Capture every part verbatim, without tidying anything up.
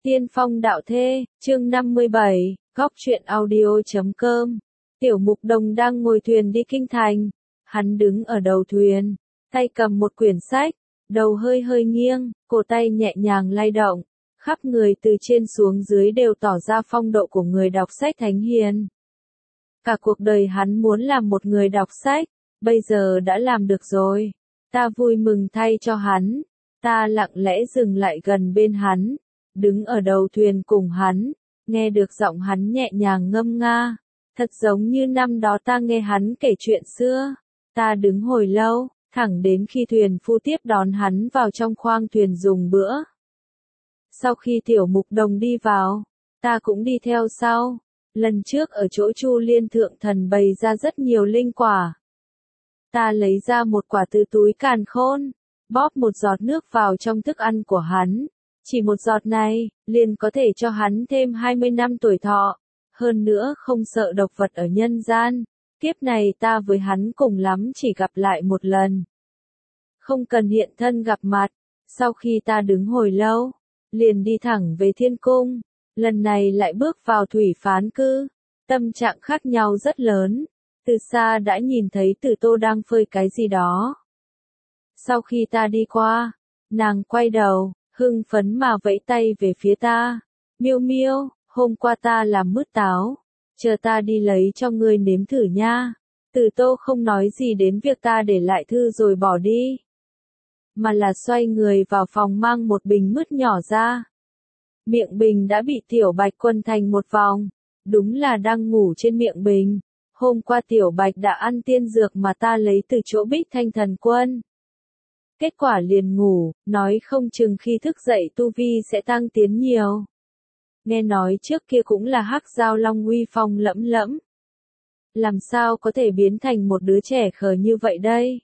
Tiên phong đạo thê, chương năm mươi bảy, góc truyện audio chấm com. Tiểu Mục Đồng đang ngồi thuyền đi kinh thành. Hắn đứng ở đầu thuyền, tay cầm một quyển sách, đầu hơi hơi nghiêng, cổ tay nhẹ nhàng lay động. Khắp người từ trên xuống dưới đều tỏ ra phong độ của người đọc sách thánh hiền. Cả cuộc đời hắn muốn làm một người đọc sách, bây giờ đã làm được rồi. Ta vui mừng thay cho hắn. Ta lặng lẽ dừng lại gần bên hắn, đứng ở đầu thuyền cùng hắn, nghe được giọng hắn nhẹ nhàng ngâm nga, thật giống như năm đó ta nghe hắn kể chuyện xưa. Ta đứng hồi lâu, thẳng đến khi thuyền phu tiếp đón hắn vào trong khoang thuyền dùng bữa. Sau khi Tiểu Mục Đồng đi vào, ta cũng đi theo sau. Lần trước ở chỗ Chu Liên Thượng Thần bày ra rất nhiều linh quả. Ta lấy ra một quả từ túi càn khôn, bóp một giọt nước vào trong thức ăn của hắn. Chỉ một giọt này, liền có thể cho hắn thêm hai mươi năm tuổi thọ. Hơn nữa không sợ độc vật ở nhân gian. Kiếp này ta với hắn cùng lắm chỉ gặp lại một lần. Không cần hiện thân gặp mặt. Sau khi ta đứng hồi lâu, liền đi thẳng về thiên cung. Lần này lại bước vào thủy phán cư. Tâm trạng khác nhau rất lớn. Từ xa đã nhìn thấy Tử Tô đang phơi cái gì đó. Sau khi ta đi qua, nàng quay đầu, hưng phấn mà vẫy tay về phía ta. Miêu miêu, hôm qua ta làm mứt táo, chờ ta đi lấy cho ngươi nếm thử nha. Tử Tô không nói gì đến việc ta để lại thư rồi bỏ đi, mà là xoay người vào phòng mang một bình mứt nhỏ ra. Miệng bình đã bị Tiểu Bạch quần thành một vòng, đúng là đang ngủ trên miệng bình. Hôm qua Tiểu Bạch đã ăn tiên dược mà ta lấy từ chỗ Bích Thanh Thần Quân. Kết quả liền ngủ, nói không chừng khi thức dậy tu vi sẽ tăng tiến nhiều. Nghe nói trước kia cũng là hắc giao long uy phong lẫm lẫm. Làm sao có thể biến thành một đứa trẻ khờ như vậy đây?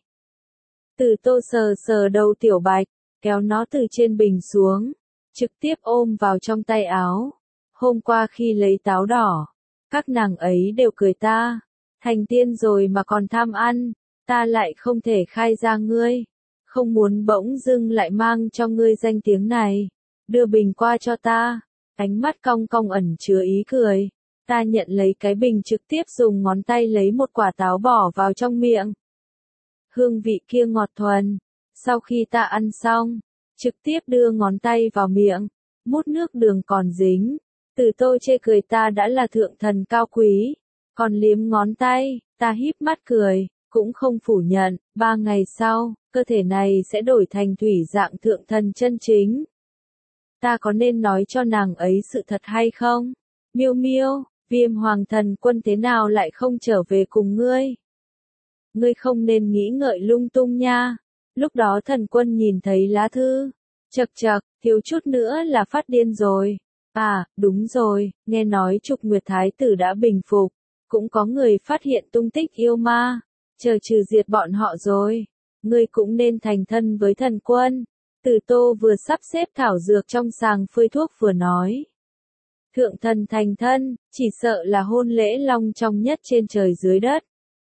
Tử Tô sờ sờ đầu Tiểu Bạch, kéo nó từ trên bình xuống, trực tiếp ôm vào trong tay áo. Hôm qua khi lấy táo đỏ, các nàng ấy đều cười ta, thành tiên rồi mà còn tham ăn, ta lại không thể khai ra ngươi. Không muốn bỗng dưng lại mang cho ngươi danh tiếng này. Đưa bình qua cho ta. Ánh mắt cong cong ẩn chứa ý cười. Ta nhận lấy cái bình trực tiếp dùng ngón tay lấy một quả táo bỏ vào trong miệng. Hương vị kia ngọt thuần. Sau khi ta ăn xong, trực tiếp đưa ngón tay vào miệng, mút nước đường còn dính. Tử Tô chê cười ta đã là thượng thần cao quý, còn liếm ngón tay. Ta híp mắt cười, cũng không phủ nhận. Ba ngày sau, cơ thể này sẽ đổi thành thủy dạng thượng thần chân chính. Ta có nên nói cho nàng ấy sự thật hay không? Miêu miêu, Viêm Hoàng Thần Quân thế nào lại không trở về cùng ngươi? Ngươi không nên nghĩ ngợi lung tung nha. Lúc đó thần quân nhìn thấy lá thư, chậc chậc, thiếu chút nữa là phát điên rồi. À, đúng rồi, nghe nói Trục Nguyệt Thái tử đã bình phục, cũng có người phát hiện tung tích yêu ma, chờ trừ diệt bọn họ rồi. Ngươi cũng nên thành thân với thần quân. Tử Tô vừa sắp xếp thảo dược trong sàng phơi thuốc vừa nói. Thượng thần thành thân, chỉ sợ là hôn lễ long trọng nhất trên trời dưới đất.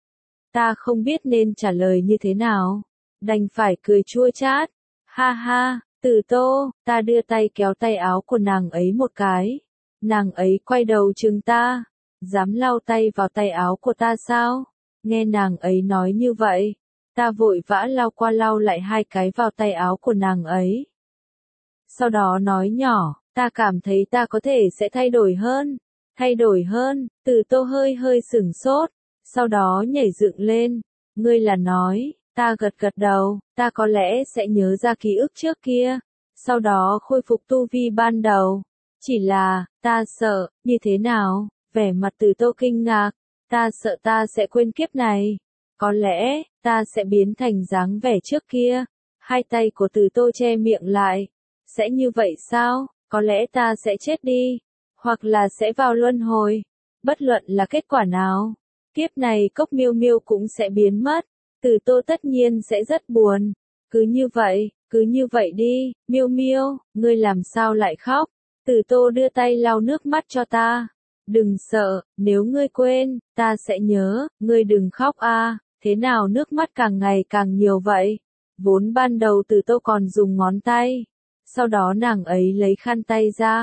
Ta không biết nên trả lời như thế nào, đành phải cười chua chát. Ha ha, Tử Tô, ta đưa tay kéo tay áo của nàng ấy một cái. Nàng ấy quay đầu trừng ta, dám lau tay vào tay áo của ta sao? Nghe nàng ấy nói như vậy, ta vội vã lau qua lau lại hai cái vào tay áo của nàng ấy. Sau đó nói nhỏ, ta cảm thấy ta có thể sẽ thay đổi hơn. Thay đổi hơn, Tử Tô hơi hơi sửng sốt, sau đó nhảy dựng lên. Ngươi là nói, ta gật gật đầu, ta có lẽ sẽ nhớ ra ký ức trước kia, sau đó khôi phục tu vi ban đầu. Chỉ là, ta sợ, như thế nào? Vẻ mặt Tử Tô kinh ngạc, ta sợ ta sẽ quên kiếp này. Có lẽ, ta sẽ biến thành dáng vẻ trước kia. Hai tay của Tử Tô che miệng lại. Sẽ như vậy sao? Có lẽ ta sẽ chết đi. Hoặc là sẽ vào luân hồi. Bất luận là kết quả nào, kiếp này Cốc Miêu Miêu cũng sẽ biến mất. Tử Tô tất nhiên sẽ rất buồn. Cứ như vậy, cứ như vậy đi. Miêu Miêu, ngươi làm sao lại khóc? Tử Tô đưa tay lau nước mắt cho ta. Đừng sợ, nếu ngươi quên, ta sẽ nhớ. Ngươi đừng khóc a. Thế nào nước mắt càng ngày càng nhiều vậy? Vốn ban đầu Tử Tô còn dùng ngón tay. Sau đó nàng ấy lấy khăn tay ra,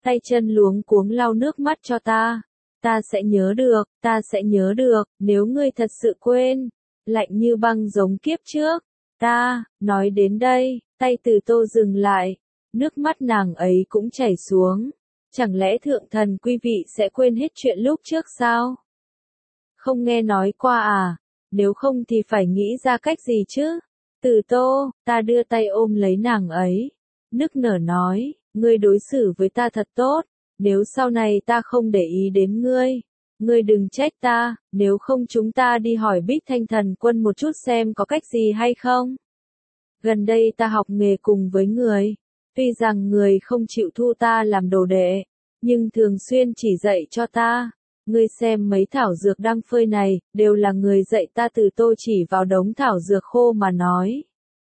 tay chân luống cuống lau nước mắt cho ta. Ta sẽ nhớ được, ta sẽ nhớ được, nếu ngươi thật sự quên. Lạnh như băng giống kiếp trước. Ta, nói đến đây, tay Từ Tô dừng lại. Nước mắt nàng ấy cũng chảy xuống. Chẳng lẽ thượng thần quý vị sẽ quên hết chuyện lúc trước sao? Không nghe nói qua à? Nếu không thì phải nghĩ ra cách gì chứ? Từ Tô, ta đưa tay ôm lấy nàng ấy. Nức nở nói, ngươi đối xử với ta thật tốt. Nếu sau này ta không để ý đến ngươi, ngươi đừng trách ta, nếu không chúng ta đi hỏi Bích Thanh Thần Quân một chút xem có cách gì hay không. Gần đây ta học nghề cùng với người. Tuy rằng người không chịu thu ta làm đồ đệ, nhưng thường xuyên chỉ dạy cho ta. Ngươi xem mấy thảo dược đang phơi này, đều là người dạy ta. Từ Tô chỉ vào đống thảo dược khô mà nói.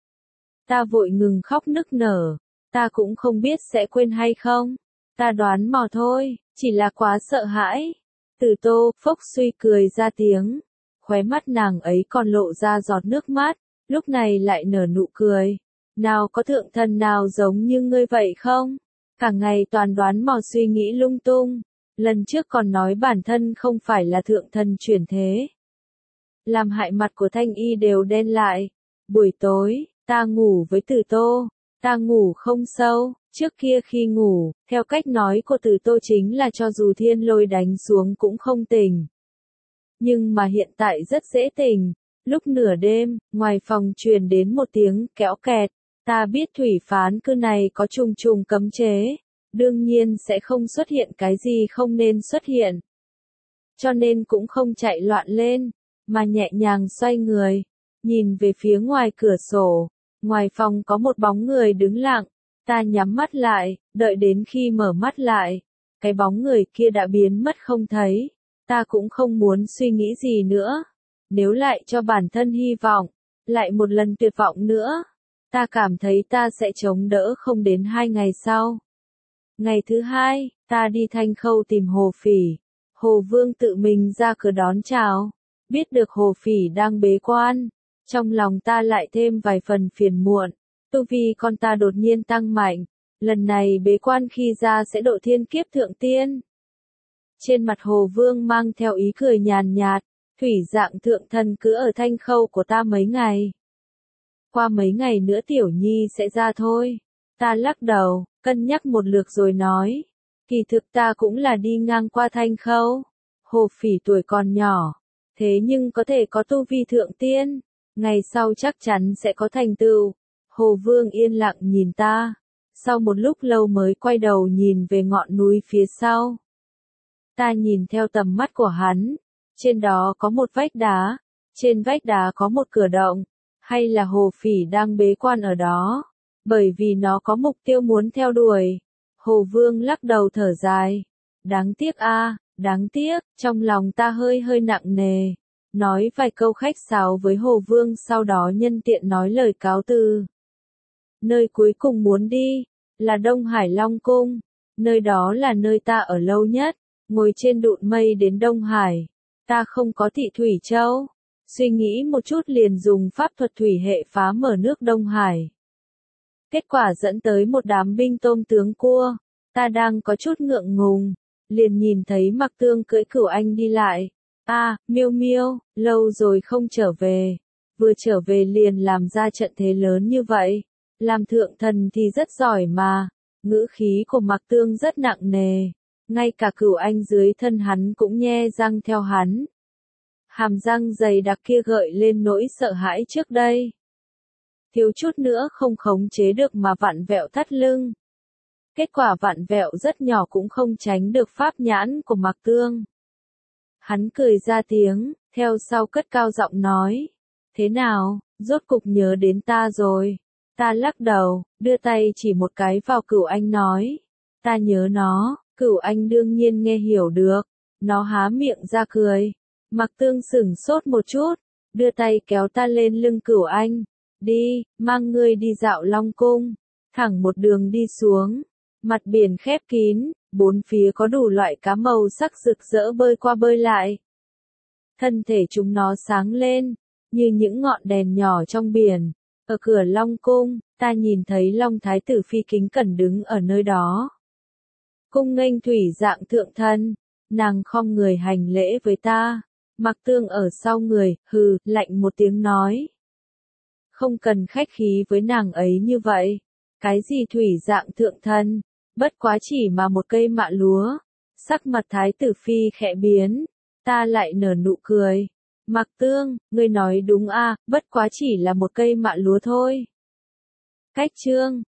Ta vội ngừng khóc nức nở, ta cũng không biết sẽ quên hay không. Ta đoán mò thôi, chỉ là quá sợ hãi. Từ Tô, phốc suy cười ra tiếng. Khóe mắt nàng ấy còn lộ ra giọt nước mắt, lúc này lại nở nụ cười. Nào có thượng thần nào giống như ngươi vậy không? Cả ngày toàn đoán mò suy nghĩ lung tung. Lần trước còn nói bản thân không phải là thượng thần chuyển thế. Làm hại mặt của Thanh Y đều đen lại. Buổi tối, ta ngủ với Từ Tô. Ta ngủ không sâu. Trước kia khi ngủ, theo cách nói của Từ Tô chính là cho dù thiên lôi đánh xuống cũng không tỉnh. Nhưng mà hiện tại rất dễ tỉnh. Lúc nửa đêm, ngoài phòng truyền đến một tiếng kéo kẹt. Ta biết thủy phán cư này có trùng trùng cấm chế. Đương nhiên sẽ không xuất hiện cái gì không nên xuất hiện. Cho nên cũng không chạy loạn lên, mà nhẹ nhàng xoay người. Nhìn về phía ngoài cửa sổ. Ngoài phòng có một bóng người đứng lặng. Ta nhắm mắt lại, đợi đến khi mở mắt lại. Cái bóng người kia đã biến mất không thấy. Ta cũng không muốn suy nghĩ gì nữa. Nếu lại cho bản thân hy vọng, lại một lần tuyệt vọng nữa. Ta cảm thấy ta sẽ chống đỡ không đến hai ngày sau. Ngày thứ hai, ta đi Thanh Khâu tìm Hồ Phỉ. Hồ Vương tự mình ra cửa đón chào. Biết được Hồ Phỉ đang bế quan. Trong lòng ta lại thêm vài phần phiền muộn. Tu vi con ta đột nhiên tăng mạnh. Lần này bế quan khi ra sẽ độ thiên kiếp thượng tiên. Trên mặt Hồ Vương mang theo ý cười nhàn nhạt. Thủy dạng thượng thần cứ ở Thanh Khâu của ta mấy ngày. Qua mấy ngày nữa Tiểu Nhi sẽ ra thôi. Ta lắc đầu, cân nhắc một lượt rồi nói. Kỳ thực ta cũng là đi ngang qua Thanh Khâu. Hồ Phỉ tuổi còn nhỏ. Thế nhưng có thể có tu vi thượng tiên. Ngày sau chắc chắn sẽ có thành tựu. Hồ Vương yên lặng nhìn ta. Sau một lúc lâu mới quay đầu nhìn về ngọn núi phía sau. Ta nhìn theo tầm mắt của hắn. Trên đó có một vách đá. Trên vách đá có một cửa động. Hay là Hồ Phỉ đang bế quan ở đó? Bởi vì nó có mục tiêu muốn theo đuổi. Hồ Vương lắc đầu thở dài. Đáng tiếc a, đáng tiếc, trong lòng ta hơi hơi nặng nề. Nói vài câu khách sáo với Hồ Vương sau đó nhân tiện nói lời cáo từ. Nơi cuối cùng muốn đi, là Đông Hải Long Cung. Nơi đó là nơi ta ở lâu nhất. Ngồi trên đụn mây đến Đông Hải. Ta không có Thị Thủy Châu. Suy nghĩ một chút liền dùng pháp thuật thủy hệ phá mở nước Đông Hải. Kết quả dẫn tới một đám binh tôm tướng cua. Ta đang có chút ngượng ngùng. Liền nhìn thấy Mặc Tương cưỡi Cửu Anh đi lại. À, Miêu Miêu, lâu rồi không trở về. Vừa trở về liền làm ra trận thế lớn như vậy. Làm thượng thần thì rất giỏi mà. Ngữ khí của Mặc Tương rất nặng nề. Ngay cả Cửu Anh dưới thân hắn cũng nhe răng theo hắn. Hàm răng dày đặc kia gợi lên nỗi sợ hãi trước đây. Thiếu chút nữa không khống chế được mà vặn vẹo thắt lưng. Kết quả vặn vẹo rất nhỏ cũng không tránh được pháp nhãn của Mặc Tương. Hắn cười ra tiếng, theo sau cất cao giọng nói. Thế nào, rốt cục nhớ đến ta rồi. Ta lắc đầu, đưa tay chỉ một cái vào Cửu Anh nói. Ta nhớ nó. Cửu Anh đương nhiên nghe hiểu được. Nó há miệng ra cười. Mặc Tương sửng sốt một chút. Đưa tay kéo ta lên lưng Cửu Anh. Đi, mang ngươi đi dạo Long Cung. Thẳng một đường đi xuống. Mặt biển khép kín. Bốn phía có đủ loại cá màu sắc rực rỡ bơi qua bơi lại. Thân thể chúng nó sáng lên. Như những ngọn đèn nhỏ trong biển. Ở cửa Long Cung, ta nhìn thấy Long Thái tử phi kính cẩn đứng ở nơi đó. Cung nghênh thủy dạng thượng thân, nàng khom người hành lễ với ta. Mạc Tương ở sau người, hừ, lạnh một tiếng nói. Không cần khách khí với nàng ấy như vậy. Cái gì thủy dạng thượng thân, bất quá chỉ mà một cây mạ lúa. Sắc mặt thái tử phi khẽ biến, ta lại nở nụ cười. Mạc Tương, ngươi nói đúng a, bất quá chỉ là một cây mạ lúa thôi. Cách chương